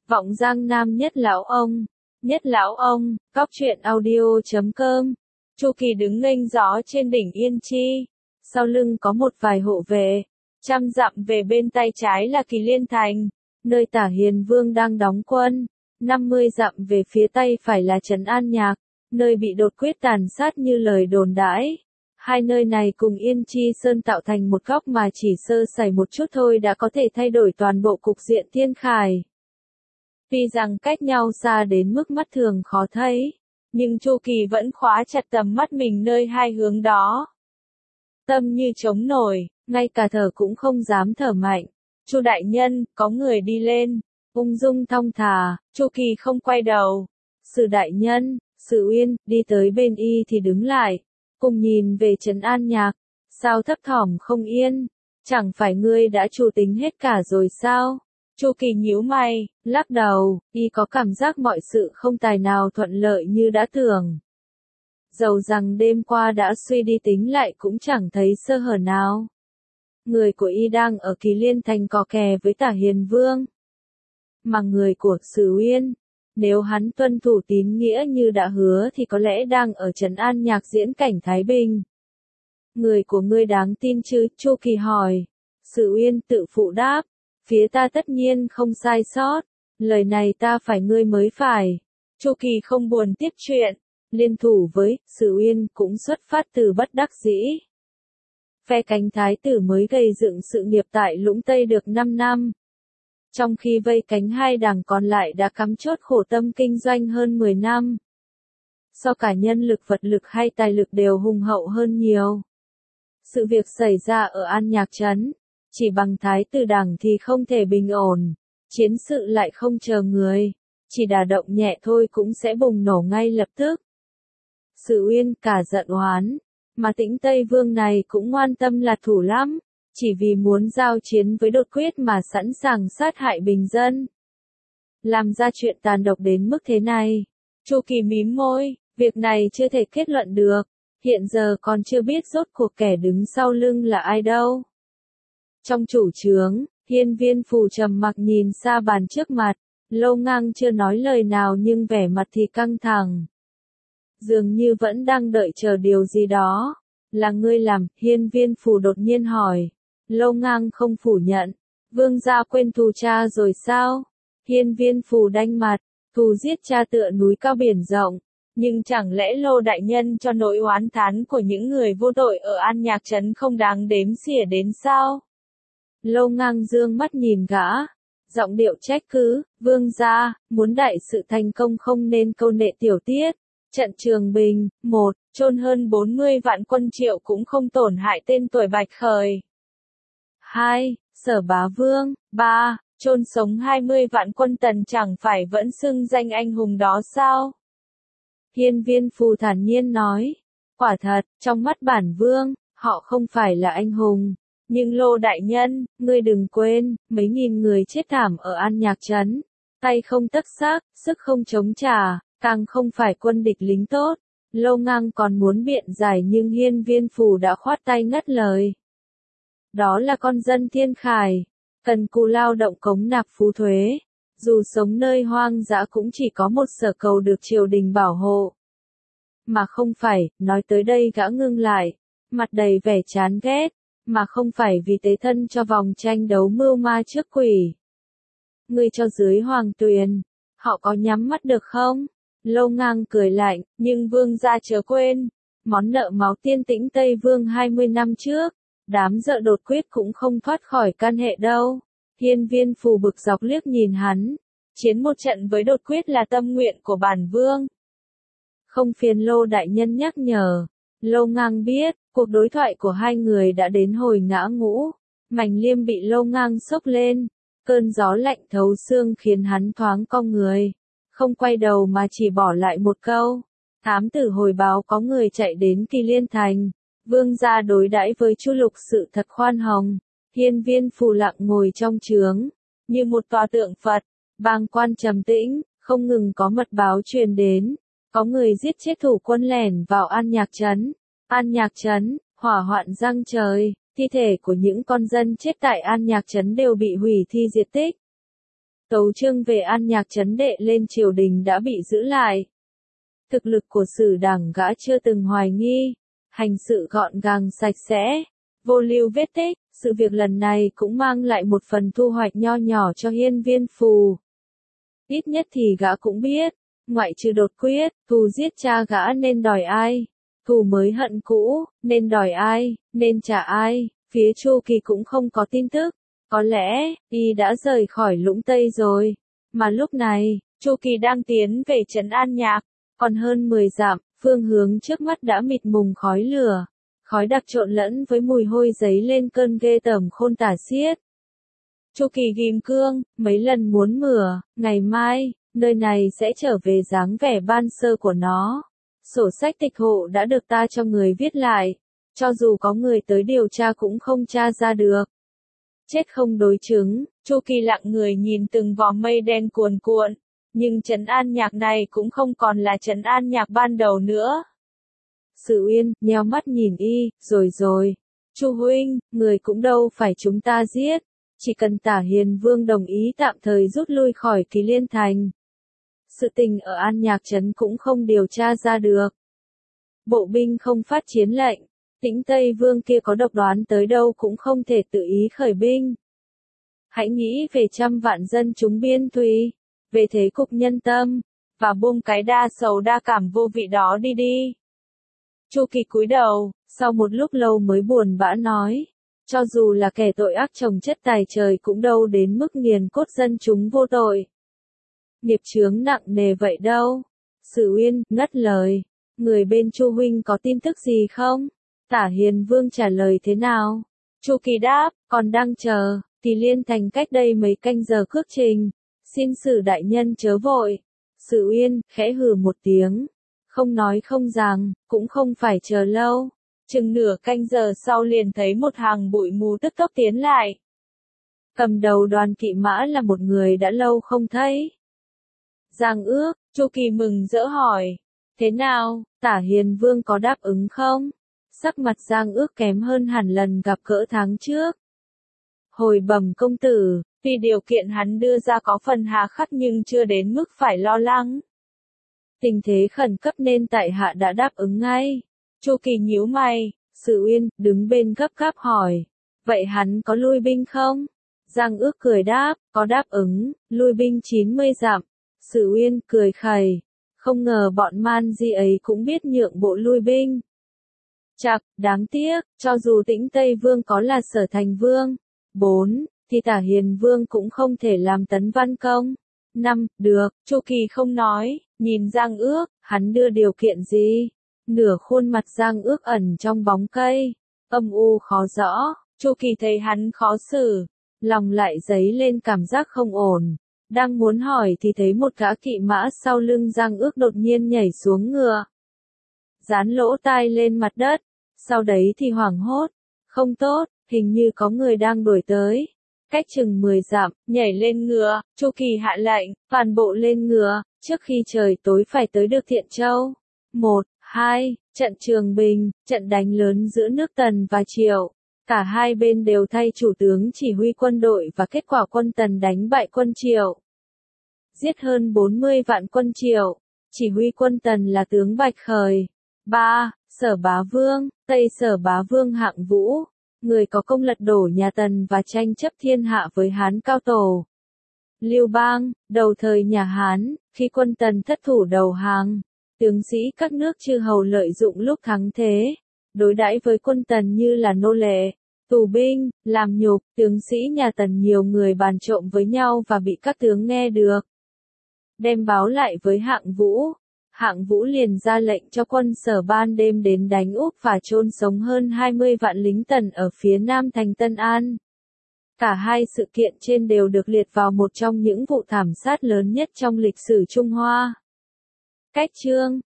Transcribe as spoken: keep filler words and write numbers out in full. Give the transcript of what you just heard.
Vọng Giang Nam Nhất Lão Ông, Nhất Lão Ông, Góc Truyện Audio chấm com. Chu Kỳ đứng nghênh gió trên đỉnh Yên Chi, sau lưng có một vài hộ vệ, trăm dặm về bên tay trái là Kỳ Liên Thành, nơi Tả Hiền Vương đang đóng quân, năm mươi dặm về phía tây phải là Trấn An Nhạc, nơi bị đột quyết tàn sát như lời đồn đãi. Hai nơi này cùng Yên Chi Sơn tạo thành một góc mà chỉ sơ sẩy một chút thôi đã có thể thay đổi toàn bộ cục diện thiên khải. Tuy rằng cách nhau xa đến mức mắt thường khó thấy, nhưng Chu Kỳ vẫn khóa chặt tầm mắt mình nơi hai hướng đó. Tâm như trống nổi, ngay cả thở cũng không dám thở mạnh. Chu đại nhân, có người đi lên, ung dung thong thả, Chu Kỳ không quay đầu. Sử đại nhân, Sử Uyên, đi tới bên y thì đứng lại, cùng nhìn về Trấn An Nhạc, sao thấp thỏm không yên, chẳng phải ngươi đã chủ tính hết cả rồi sao? Chu Kỳ nhíu mày, lắc đầu, y có cảm giác mọi sự không tài nào thuận lợi như đã tưởng. Dầu rằng đêm qua đã suy đi tính lại cũng chẳng thấy sơ hở nào. Người của y đang ở Kỳ Liên Thành cò kè với Tả Hiền Vương. Mà người của Sử Uyên, nếu hắn tuân thủ tín nghĩa như đã hứa thì có lẽ đang ở Trấn An Nhạc diễn cảnh Thái Bình. Người của ngươi đáng tin chứ? Chu Kỳ hỏi. Sử Uyên tự phụ đáp. Phía ta tất nhiên không sai sót, lời này ta phải ngươi mới phải. Chu Kỳ không buồn tiếp chuyện, liên thủ với Sử Uyên cũng xuất phát từ bất đắc dĩ. Phe cánh thái tử mới gây dựng sự nghiệp tại Lũng Tây được năm năm. Trong khi vây cánh hai đảng còn lại đã cắm chốt khổ tâm kinh doanh hơn mười năm. So cả nhân lực vật lực hay tài lực đều hùng hậu hơn nhiều. Sự việc xảy ra ở An Nhạc Trấn. Chỉ bằng thái tử đảng thì không thể bình ổn, chiến sự lại không chờ người, chỉ đả động nhẹ thôi cũng sẽ bùng nổ ngay lập tức. Sử Uyên cả giận oán, mà Tĩnh Tây Vương này cũng ngoan tâm là thủ lắm, chỉ vì muốn giao chiến với đột quyết mà sẵn sàng sát hại bình dân. Làm ra chuyện tàn độc đến mức thế này, Chu Kỳ mím môi, việc này chưa thể kết luận được, hiện giờ còn chưa biết rốt cuộc kẻ đứng sau lưng là ai đâu. Trong chủ trướng, Hiên Viên Phù trầm mặc nhìn xa bàn trước mặt, Lâu Ngang chưa nói lời nào nhưng vẻ mặt thì căng thẳng. Dường như vẫn đang đợi chờ điều gì đó. Là ngươi làm? Hiên Viên Phù đột nhiên hỏi. Lâu Ngang không phủ nhận. Vương gia quên thù cha rồi sao? Hiên Viên Phù đanh mặt, thù giết cha tựa núi cao biển rộng. Nhưng chẳng lẽ Lô đại nhân cho nỗi oán thán của những người vô tội ở An Nhạc Trấn không đáng đếm xỉa đến sao? Lâu Ngang dương mắt nhìn gã, giọng điệu trách cứ, vương gia, muốn đại sự thành công không nên câu nệ tiểu tiết. Trận Trường Bình, một, chôn hơn bốn mươi vạn quân Triệu cũng không tổn hại tên tuổi Bạch Khởi. hai, Sở Bá Vương, ba, chôn sống hai mươi vạn quân Tần chẳng phải vẫn xưng danh anh hùng đó sao? Hiên Viên Phù thản nhiên nói, quả thật, trong mắt bản vương, họ không phải là anh hùng. Nhưng Lô đại nhân, ngươi đừng quên, mấy nghìn người chết thảm ở An Nhạc Trấn, tay không tấc xác, sức không chống trả, càng không phải quân địch lính tốt. Lâu Ngang còn muốn biện giải nhưng Hiên Viên Phù đã khoát tay ngắt lời. Đó là con dân thiên khải, cần cù lao động cống nạp phú thuế, dù sống nơi hoang dã cũng chỉ có một sở cầu được triều đình bảo hộ. Mà không phải, nói tới đây gã ngưng lại, mặt đầy vẻ chán ghét. Mà không phải vì tế thân cho vòng tranh đấu mưu ma trước quỷ. Ngươi cho dưới hoàng tuyền, họ có nhắm mắt được không? Lâu Ngang cười lạnh, nhưng vương gia chớ quên, món nợ máu tiên Tĩnh Tây Vương hai mươi năm trước, đám dợ đột quyết cũng không thoát khỏi can hệ đâu. Hiên Viên Phù bực dọc liếc nhìn hắn, chiến một trận với đột quyết là tâm nguyện của bản vương. Không phiền Lô đại nhân nhắc nhở. Lâu Ngang biết, cuộc đối thoại của hai người đã đến hồi ngã ngũ, mảnh liêm bị Lâu Ngang xốc lên, cơn gió lạnh thấu xương khiến hắn thoáng cong người, không quay đầu mà chỉ bỏ lại một câu. Thám tử hồi báo có người chạy đến Kỳ Liên Thành, vương gia đối đãi với Chu Lục sự thật khoan hồng. Hiên Viên Phù lặng ngồi trong trướng, như một tòa tượng Phật, bàng quan trầm tĩnh, không ngừng có mật báo truyền đến. Có người giết chết thủ quân lẻn vào An Nhạc Trấn. An Nhạc Trấn, hỏa hoạn giăng trời, thi thể của những con dân chết tại An Nhạc Trấn đều bị hủy thi diệt tích. Tấu chương về An Nhạc Trấn đệ lên triều đình đã bị giữ lại. Thực lực của Sử Đảng gã chưa từng hoài nghi, hành sự gọn gàng sạch sẽ, vô lưu vết tích, sự việc lần này cũng mang lại một phần thu hoạch nho nhỏ cho Hiên Viên Phù. Ít nhất thì gã cũng biết, ngoại trừ đột quyết, thù giết cha gã nên đòi ai, thù mới hận cũ, nên đòi ai, nên trả ai, phía Chu Kỳ cũng không có tin tức. Có lẽ, y đã rời khỏi Lũng Tây rồi, mà lúc này, Chu Kỳ đang tiến về trấn An Nhạc, còn hơn mười dặm, phương hướng trước mắt đã mịt mùng khói lửa, khói đặc trộn lẫn với mùi hôi giấy lên cơn ghê tởm khôn tả xiết. Chu Kỳ ghim cương, mấy lần muốn mửa, ngày mai, nơi này sẽ trở về dáng vẻ ban sơ của nó. Sổ sách tịch hộ đã được ta cho người viết lại, cho dù có người tới điều tra cũng không tra ra được. Chết không đối chứng, Chu Kỳ lặng người nhìn từng vòng mây đen cuồn cuộn, nhưng trấn An Nhạc này cũng không còn là trấn An Nhạc ban đầu nữa. Sử Uyên nheo mắt nhìn y, rồi rồi, Chu huynh, người cũng đâu phải chúng ta giết, chỉ cần Tả Hiền Vương đồng ý tạm thời rút lui khỏi Kỳ Liên Thành. Sự tình ở An Nhạc trấn cũng không điều tra ra được. Bộ binh không phát chiến lệnh. Tĩnh Tây Vương kia có độc đoán tới đâu cũng không thể tự ý khởi binh. Hãy nghĩ về trăm vạn dân chúng biên thùy, về thế cục nhân tâm, và buông cái đa sầu đa cảm vô vị đó đi đi. Chu Kỳ cúi đầu, sau một lúc lâu mới buồn bã nói, cho dù là kẻ tội ác trồng chất tài trời cũng đâu đến mức nghiền cốt dân chúng vô tội. Nghiệp chướng nặng nề vậy đâu. Sử Uyên ngắt lời, người bên Chu huynh có tin tức gì không? Tả Hiền Vương trả lời thế nào? Chu Kỳ đáp, còn đang chờ, Kỳ Liên Thành cách đây mấy canh giờ cước trình, xin Sử đại nhân chớ vội. Sử Uyên khẽ hừ một tiếng, không nói không rằng, cũng không phải chờ lâu. Chừng nửa canh giờ sau liền thấy một hàng bụi mù tức tốc tiến lại. Cầm đầu đoàn kỵ mã là một người đã lâu không thấy. Giang Ước, Chu Kỳ mừng rỡ hỏi, thế nào, Tả Hiền Vương có đáp ứng không? Sắc mặt Giang Ước kém hơn hẳn lần gặp cỡ tháng trước. Hồi bẩm công tử, vì điều kiện hắn đưa ra có phần hà khắc nhưng chưa đến mức phải lo lắng. Tình thế khẩn cấp nên tại hạ đã đáp ứng ngay. Chu Kỳ nhíu mày, Sử Uyên đứng bên gấp gáp hỏi, vậy hắn có lui binh không? Giang Ước cười đáp, có đáp ứng, lui binh chín mươi dặm. Sử Uyên cười khẩy, không ngờ bọn man di ấy cũng biết nhượng bộ lui binh. Chạc, đáng tiếc, cho dù Tĩnh Tây Vương có là Sở Thành Vương, bốn, thì Tả Hiền Vương cũng không thể làm tấn văn công. Năm, được, Chu Kỳ không nói, nhìn Giang Ước, hắn đưa điều kiện gì? Nửa khuôn mặt Giang Ước ẩn trong bóng cây, âm u khó rõ, Chu Kỳ thấy hắn khó xử, lòng lại dấy lên cảm giác không ổn. Đang muốn hỏi thì thấy một gã kỵ mã sau lưng Giang Ước đột nhiên nhảy xuống ngựa. Dán lỗ tai lên mặt đất, sau đấy thì hoảng hốt, không tốt, hình như có người đang đuổi tới. Cách chừng mười dặm, nhảy lên ngựa, Chu Kỳ hạ lệnh, toàn bộ lên ngựa, trước khi trời tối phải tới được Thiện Châu. Một, hai, trận Trường Bình, trận đánh lớn giữa nước Tần và Triệu. Cả hai bên đều thay chủ tướng chỉ huy quân đội và kết quả quân Tần đánh bại quân Triệu. Giết hơn bốn mươi vạn quân Triệu, chỉ huy quân Tần là tướng Bạch Khởi. ba. Sở Bá Vương, Tây Sở Bá Vương Hạng Vũ, người có công lật đổ nhà Tần và tranh chấp thiên hạ với Hán Cao Tổ. Lưu Bang, đầu thời nhà Hán, khi quân Tần thất thủ đầu hàng, tướng sĩ các nước chư hầu lợi dụng lúc thắng thế, đối đãi với quân Tần như là nô lệ, tù binh, làm nhục, tướng sĩ nhà Tần nhiều người bàn trộm với nhau và bị các tướng nghe được. Đem báo lại với Hạng Vũ. Hạng Vũ liền ra lệnh cho quân Sở ban đêm đến đánh úp và chôn sống hơn hai mươi vạn lính Tần ở phía nam thành Tân An. Cả hai sự kiện trên đều được liệt vào một trong những vụ thảm sát lớn nhất trong lịch sử Trung Hoa. Cách chương